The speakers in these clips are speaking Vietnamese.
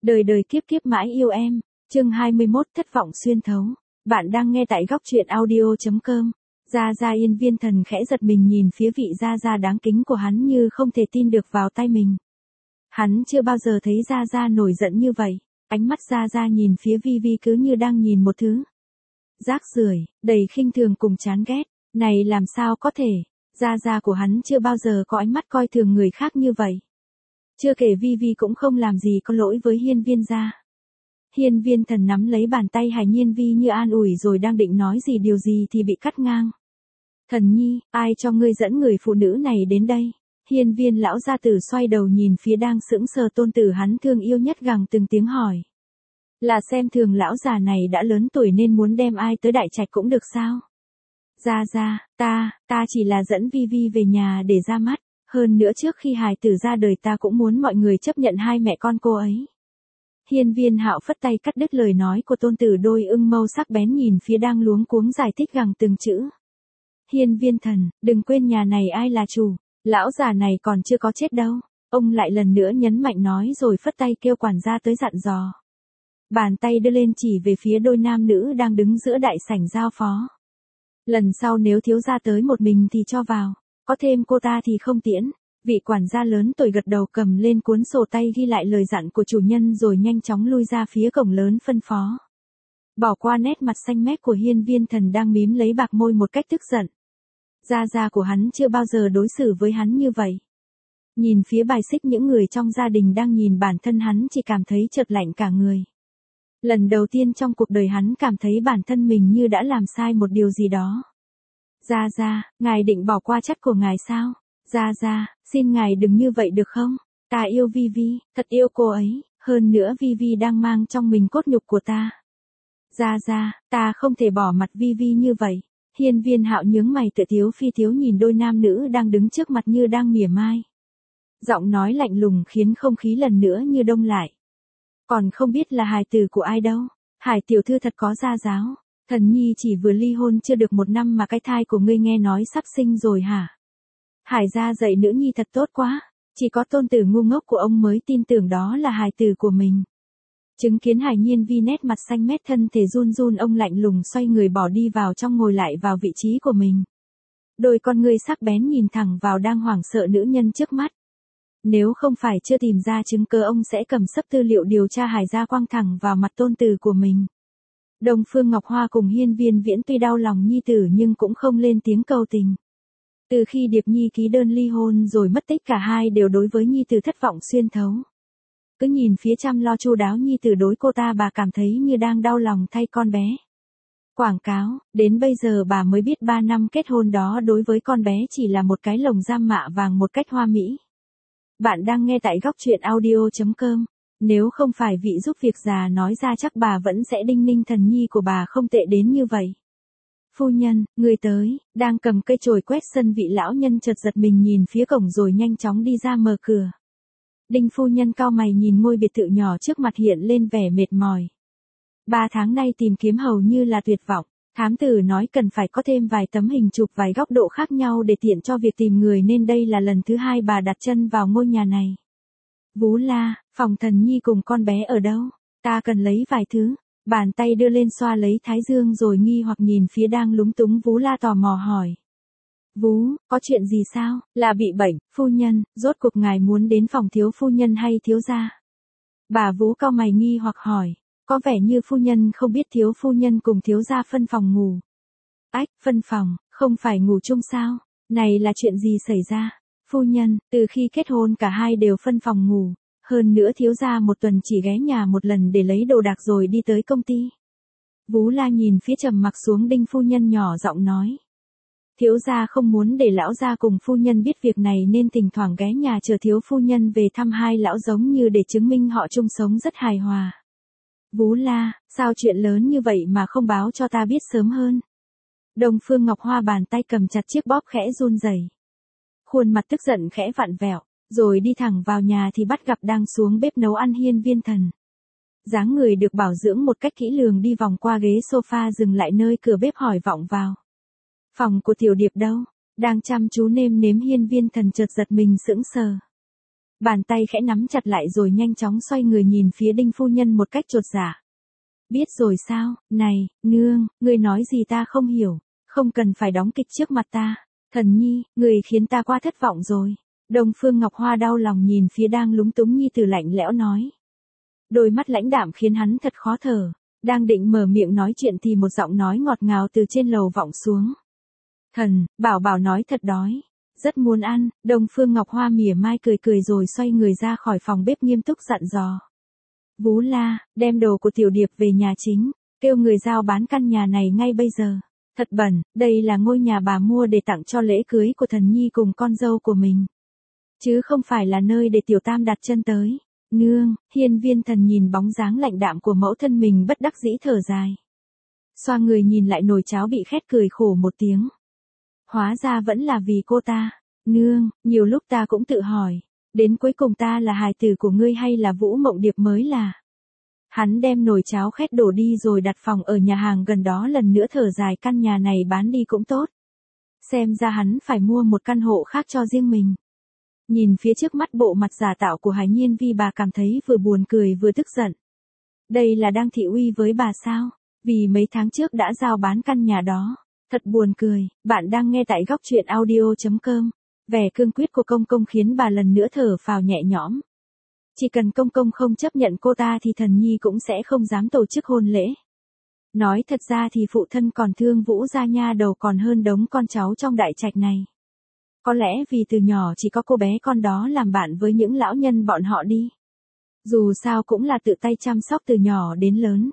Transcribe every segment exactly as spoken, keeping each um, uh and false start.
Đời đời kiếp kiếp mãi yêu em, chương hai mươi mốt thất vọng xuyên thấu. Bạn đang nghe tại góc truyện audio chấm com. Gia Gia Yên Viên Thần khẽ giật mình nhìn phía vị Gia Gia đáng kính của hắn như không thể tin được vào tay mình. Hắn chưa bao giờ thấy Gia Gia nổi giận như vậy, ánh mắt Gia Gia nhìn phía Vi Vi cứ như đang nhìn một thứ rác rưởi, đầy khinh thường cùng chán ghét. Này làm sao có thể, Gia Gia của hắn chưa bao giờ có ánh mắt coi thường người khác như vậy. Chưa kể Vi Vi cũng không làm gì có lỗi với Hiên Viên gia. Hiên Viên Thần nắm lấy bàn tay Hải Nhiên Vi như an ủi rồi đang định nói gì điều gì thì bị cắt ngang. Thần nhi, ai cho ngươi dẫn người phụ nữ này đến đây? Hiên Viên lão gia tử xoay đầu nhìn phía đang sững sờ tôn tử hắn thương yêu nhất gằn từng tiếng hỏi. Là xem thường lão già này đã lớn tuổi nên muốn đem ai tới đại trạch cũng được sao? Gia Gia, ta, ta chỉ là dẫn Vi Vi về nhà để ra mắt. Hơn nữa trước khi hài tử ra đời ta cũng muốn mọi người chấp nhận hai mẹ con cô ấy. Hiên Viên Hạo phất tay cắt đứt lời nói của tôn tử đôi ưng mâu sắc bén nhìn phía đang luống cuống giải thích gằn từng chữ. Hiên Viên Thần, đừng quên nhà này ai là chủ, lão già này còn chưa có chết đâu. Ông lại lần nữa nhấn mạnh nói rồi phất tay kêu quản gia tới dặn dò. Bàn tay đưa lên chỉ về phía đôi nam nữ đang đứng giữa đại sảnh giao phó. Lần sau nếu thiếu gia tới một mình thì cho vào. Có thêm cô ta thì không tiễn. Vị quản gia lớn tuổi gật đầu cầm lên cuốn sổ tay ghi lại lời dặn của chủ nhân rồi nhanh chóng lui ra phía cổng lớn phân phó. Bỏ qua nét mặt xanh mét của Hiên Viên Thần đang mím lấy bạc môi một cách tức giận. Gia gia của hắn chưa bao giờ đối xử với hắn như vậy. Nhìn phía bài xích những người trong gia đình đang nhìn bản thân hắn chỉ cảm thấy chợt lạnh cả người. Lần đầu tiên trong cuộc đời hắn cảm thấy bản thân mình như đã làm sai một điều gì đó. Gia Gia, ngài định bỏ qua chất của ngài sao? Gia Gia, xin ngài đừng như vậy được không? Ta yêu Vi Vi, thật yêu cô ấy, hơn nữa Vi Vi đang mang trong mình cốt nhục của ta. Gia Gia, ta không thể bỏ mặt Vi Vi như vậy. Hiên Viên Hạo nhướng mày tự tiếu phi tiếu nhìn đôi nam nữ đang đứng trước mặt như đang mỉa mai. Giọng nói lạnh lùng khiến không khí lần nữa như đông lại. Còn không biết là hài tử của ai đâu. Hải tiểu thư thật có gia giáo. Thần nhi chỉ vừa ly hôn chưa được một năm mà cái thai của ngươi nghe nói sắp sinh rồi hả? Hải gia dạy nữ nhi thật tốt quá, chỉ có tôn tử ngu ngốc của ông mới tin tưởng đó là hài tử của mình. Chứng kiến Hải Nhiên Vi nét mặt xanh mét thân thể run run ông lạnh lùng xoay người bỏ đi vào trong ngồi lại vào vị trí của mình. Đôi con ngươi sắc bén nhìn thẳng vào đang hoảng sợ nữ nhân trước mắt. Nếu không phải chưa tìm ra chứng cứ ông sẽ cầm sấp tư liệu điều tra Hải gia quăng thẳng vào mặt tôn tử của mình. Đông Phương Ngọc Hoa cùng Hiên Viên Viễn tuy đau lòng nhi tử nhưng cũng không lên tiếng cầu tình. Từ khi Điệp Nhi ký đơn ly hôn rồi mất tích cả hai đều đối với nhi tử thất vọng xuyên thấu. Cứ nhìn phía chăm lo chu đáo nhi tử đối cô ta bà cảm thấy như đang đau lòng thay con bé. Quảng cáo, đến bây giờ bà mới biết ba năm kết hôn đó đối với con bé chỉ là một cái lồng giam mạ vàng một cách hoa mỹ. Bạn đang nghe tại góc truyện audio chấm com. Nếu không phải vị giúp việc già nói ra chắc bà vẫn sẽ đinh ninh thần nhi của bà không tệ đến như vậy. Phu nhân, người tới, đang cầm cây chổi quét sân vị lão nhân chợt giật mình nhìn phía cổng rồi nhanh chóng đi ra mở cửa. Đinh phu nhân cau mày nhìn ngôi biệt thự nhỏ trước mặt hiện lên vẻ mệt mỏi. Ba tháng nay tìm kiếm hầu như là tuyệt vọng, thám tử nói cần phải có thêm vài tấm hình chụp vài góc độ khác nhau để tiện cho việc tìm người nên đây là lần thứ hai bà đặt chân vào ngôi nhà này. Vú La, phòng thần nhi cùng con bé ở đâu? Ta cần lấy vài thứ. Bàn tay đưa lên xoa lấy thái dương rồi nghi hoặc nhìn phía đang lúng túng Vú La tò mò hỏi. Vú, có chuyện gì sao? Là bị bệnh, phu nhân, rốt cuộc ngài muốn đến phòng thiếu phu nhân hay thiếu gia? Bà Vú cau mày nghi hoặc hỏi. Có vẻ như phu nhân không biết thiếu phu nhân cùng thiếu gia phân phòng ngủ. Ách, phân phòng, không phải ngủ chung sao? Này là chuyện gì xảy ra? Phu nhân, từ khi kết hôn cả hai đều phân phòng ngủ, hơn nữa thiếu gia một tuần chỉ ghé nhà một lần để lấy đồ đạc rồi đi tới công ty. Vú La nhìn phía trầm mặc xuống Đinh phu nhân nhỏ giọng nói. Thiếu gia không muốn để lão gia cùng phu nhân biết việc này nên thỉnh thoảng ghé nhà chờ thiếu phu nhân về thăm hai lão giống như để chứng minh họ chung sống rất hài hòa. Vú La, sao chuyện lớn như vậy mà không báo cho ta biết sớm hơn? Đông Phương Ngọc Hoa bàn tay cầm chặt chiếc bóp khẽ run rẩy. Khuôn mặt tức giận khẽ vặn vẹo, rồi đi thẳng vào nhà thì bắt gặp đang xuống bếp nấu ăn Hiên Viên Thần. Dáng người được bảo dưỡng một cách kỹ lường đi vòng qua ghế sofa dừng lại nơi cửa bếp hỏi vọng vào. Phòng của Tiểu Điệp đâu? Đang chăm chú nêm nếm Hiên Viên Thần chợt giật mình sững sờ. Bàn tay khẽ nắm chặt lại rồi nhanh chóng xoay người nhìn phía Đinh phu nhân một cách chột dạ. Biết rồi sao, này, nương, ngươi nói gì ta không hiểu, không cần phải đóng kịch trước mặt ta. Thần nhi, người khiến ta quá thất vọng rồi. Đông Phương Ngọc Hoa đau lòng nhìn phía đang lúng túng nhi tử lạnh lẽo nói. Đôi mắt lãnh đạm khiến hắn thật khó thở. Đang định mở miệng nói chuyện thì một giọng nói ngọt ngào từ trên lầu vọng xuống. Thần, bảo bảo nói thật đói. Rất muốn ăn. Đông Phương Ngọc Hoa mỉa mai cười cười rồi xoay người ra khỏi phòng bếp nghiêm túc dặn dò. Vú La, đem đồ của Tiểu Điệp về nhà chính. Kêu người giao bán căn nhà này ngay bây giờ. Thật bẩn, đây là ngôi nhà bà mua để tặng cho lễ cưới của thần nhi cùng con dâu của mình. Chứ không phải là nơi để Tiểu Tam đặt chân tới. Nương, Hiên Viên Thần nhìn bóng dáng lạnh đạm của mẫu thân mình bất đắc dĩ thở dài. Xoa người nhìn lại nồi cháo bị khét cười khổ một tiếng. Hóa ra vẫn là vì cô ta. Nương, nhiều lúc ta cũng tự hỏi. Đến cuối cùng ta là hài tử của ngươi hay là Vũ Mộng Điệp mới là. Hắn đem nồi cháo khét đổ đi rồi đặt phòng ở nhà hàng gần đó lần nữa thở dài căn nhà này bán đi cũng tốt. Xem ra hắn phải mua một căn hộ khác cho riêng mình. Nhìn phía trước mắt bộ mặt giả tạo của Hải Nhiên Vi bà cảm thấy vừa buồn cười vừa tức giận. Đây là đang thị uy với bà sao? Vì mấy tháng trước đã giao bán căn nhà đó. Thật buồn cười, bạn đang nghe tại góc truyện audio chấm com. Vẻ cương quyết của công công khiến bà lần nữa thở phào nhẹ nhõm. Chỉ cần công công không chấp nhận cô ta thì thần nhi cũng sẽ không dám tổ chức hôn lễ. Nói thật ra thì phụ thân còn thương Vũ gia nha đầu còn hơn đống con cháu trong đại trạch này. Có lẽ vì từ nhỏ chỉ có cô bé con đó làm bạn với những lão nhân bọn họ đi. Dù sao cũng là tự tay chăm sóc từ nhỏ đến lớn.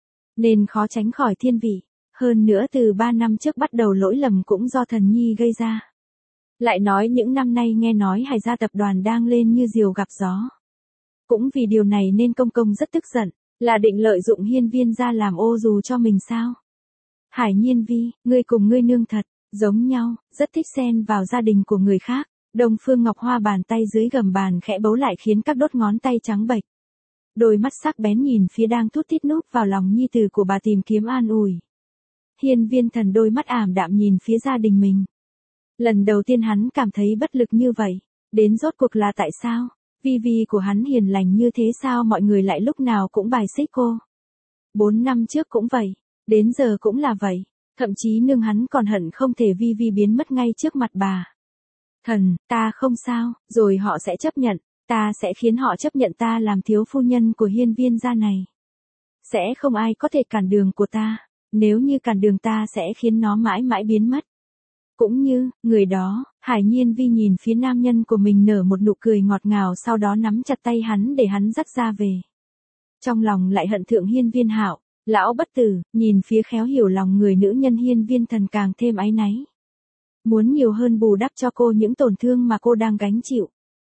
Nên khó tránh khỏi thiên vị. Hơn nữa từ ba năm trước bắt đầu lỗi lầm cũng do thần nhi gây ra. Lại nói những năm nay nghe nói Hải gia tập đoàn đang lên như diều gặp gió. Cũng vì điều này nên công công rất tức giận, là định lợi dụng Hiên Viên gia làm ô dù cho mình sao? Hải Nhiên Vi, ngươi cùng ngươi nương thật, giống nhau, rất thích xen vào gia đình của người khác. Đông Phương Ngọc Hoa bàn tay dưới gầm bàn khẽ bấu lại khiến các đốt ngón tay trắng bệch. Đôi mắt sắc bén nhìn phía đang thút thít núp vào lòng nhi tử của bà tìm kiếm an ủi. Hiên Viên Thần đôi mắt ảm đạm nhìn phía gia đình mình. Lần đầu tiên hắn cảm thấy bất lực như vậy, đến rốt cuộc là tại sao? Vi Vi của hắn hiền lành như thế sao mọi người lại lúc nào cũng bài xích cô? Bốn năm trước cũng vậy, đến giờ cũng là vậy, thậm chí nương hắn còn hận không thể Vi Vi biến mất ngay trước mặt bà. Thần, ta không sao, rồi họ sẽ chấp nhận, ta sẽ khiến họ chấp nhận ta làm thiếu phu nhân của Hiên Viên gia này. Sẽ không ai có thể cản đường của ta, nếu như cản đường ta sẽ khiến nó mãi mãi biến mất. Cũng như, người đó, Hải Nhiên Vi nhìn phía nam nhân của mình nở một nụ cười ngọt ngào sau đó nắm chặt tay hắn để hắn dắt ra về. Trong lòng lại hận thượng Hiên Viên Hạo, lão bất tử, nhìn phía khéo hiểu lòng người nữ nhân Hiên Viên Thần càng thêm áy náy. Muốn nhiều hơn bù đắp cho cô những tổn thương mà cô đang gánh chịu.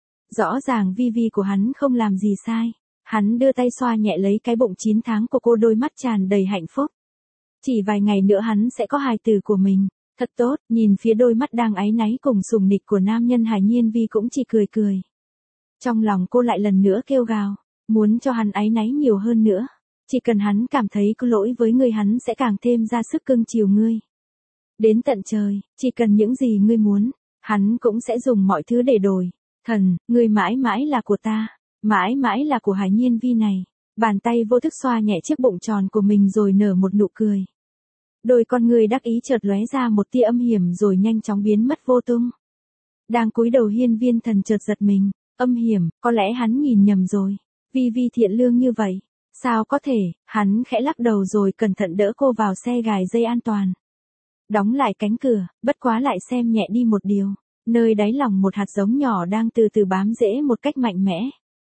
Rõ ràng Vi Vi của hắn không làm gì sai, hắn đưa tay xoa nhẹ lấy cái bụng chín tháng của cô đôi mắt tràn đầy hạnh phúc. Chỉ vài ngày nữa hắn sẽ có hài tử của mình. Thật tốt, nhìn phía đôi mắt đang áy náy cùng sùng nịch của nam nhân Hải Nhiên Vi cũng chỉ cười cười. Trong lòng cô lại lần nữa kêu gào, muốn cho hắn áy náy nhiều hơn nữa. Chỉ cần hắn cảm thấy có lỗi với ngươi hắn sẽ càng thêm ra sức cưng chiều ngươi. Đến tận trời, chỉ cần những gì ngươi muốn, hắn cũng sẽ dùng mọi thứ để đổi. Thần, ngươi mãi mãi là của ta, mãi mãi là của Hải Nhiên Vi này. Bàn tay vô thức xoa nhẹ chiếc bụng tròn của mình rồi nở một nụ cười. Đôi con người đắc ý chợt lóe ra một tia âm hiểm rồi nhanh chóng biến mất vô tung. Đang cúi đầu Hiên Viên Thần chợt giật mình, âm hiểm, có lẽ hắn nhìn nhầm rồi. Vi Vi thiện lương như vậy, sao có thể? Hắn khẽ lắc đầu rồi cẩn thận đỡ cô vào xe gài dây an toàn. Đóng lại cánh cửa, bất quá lại xem nhẹ đi một điều, nơi đáy lòng một hạt giống nhỏ đang từ từ bám rễ một cách mạnh mẽ.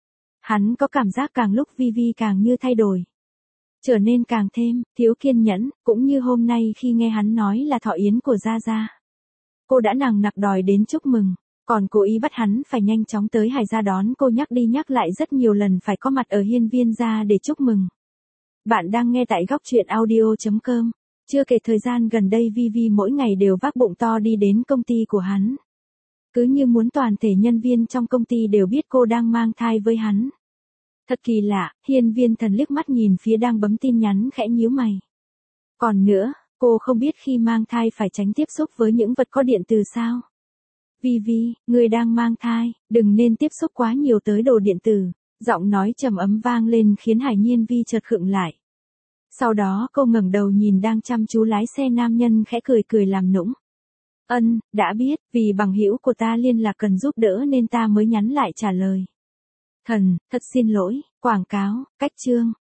Hắn có cảm giác càng lúc Vi Vi càng như thay đổi. Trở nên càng thêm, thiếu kiên nhẫn, cũng như hôm nay khi nghe hắn nói là thọ yến của Gia Gia. Cô đã nằng nặc đòi đến chúc mừng, còn cố ý bắt hắn phải nhanh chóng tới Hải gia đón cô nhắc đi nhắc lại rất nhiều lần phải có mặt ở Hiên Viên gia để chúc mừng. Bạn đang nghe tại góc truyện audio chấm com. Chưa kể thời gian gần đây Vi Vi mỗi ngày đều vác bụng to đi đến công ty của hắn. Cứ như muốn toàn thể nhân viên trong công ty đều biết cô đang mang thai với hắn. Thật kỳ lạ, Hiên Viên Thần liếc mắt nhìn phía đang bấm tin nhắn khẽ nhíu mày. Còn nữa, cô không biết khi mang thai phải tránh tiếp xúc với những vật có điện từ sao? Vi Vi, ngươi đang mang thai, đừng nên tiếp xúc quá nhiều tới đồ điện tử. Giọng nói trầm ấm vang lên khiến Hải Nhiên Vi chợt khựng lại. Sau đó cô ngẩng đầu nhìn đang chăm chú lái xe nam nhân khẽ cười cười làm nũng. Ân, đã biết, vì bằng hữu của ta liên lạc cần giúp đỡ nên ta mới nhắn lại trả lời. Thần, thật xin lỗi, quảng cáo, cách chương.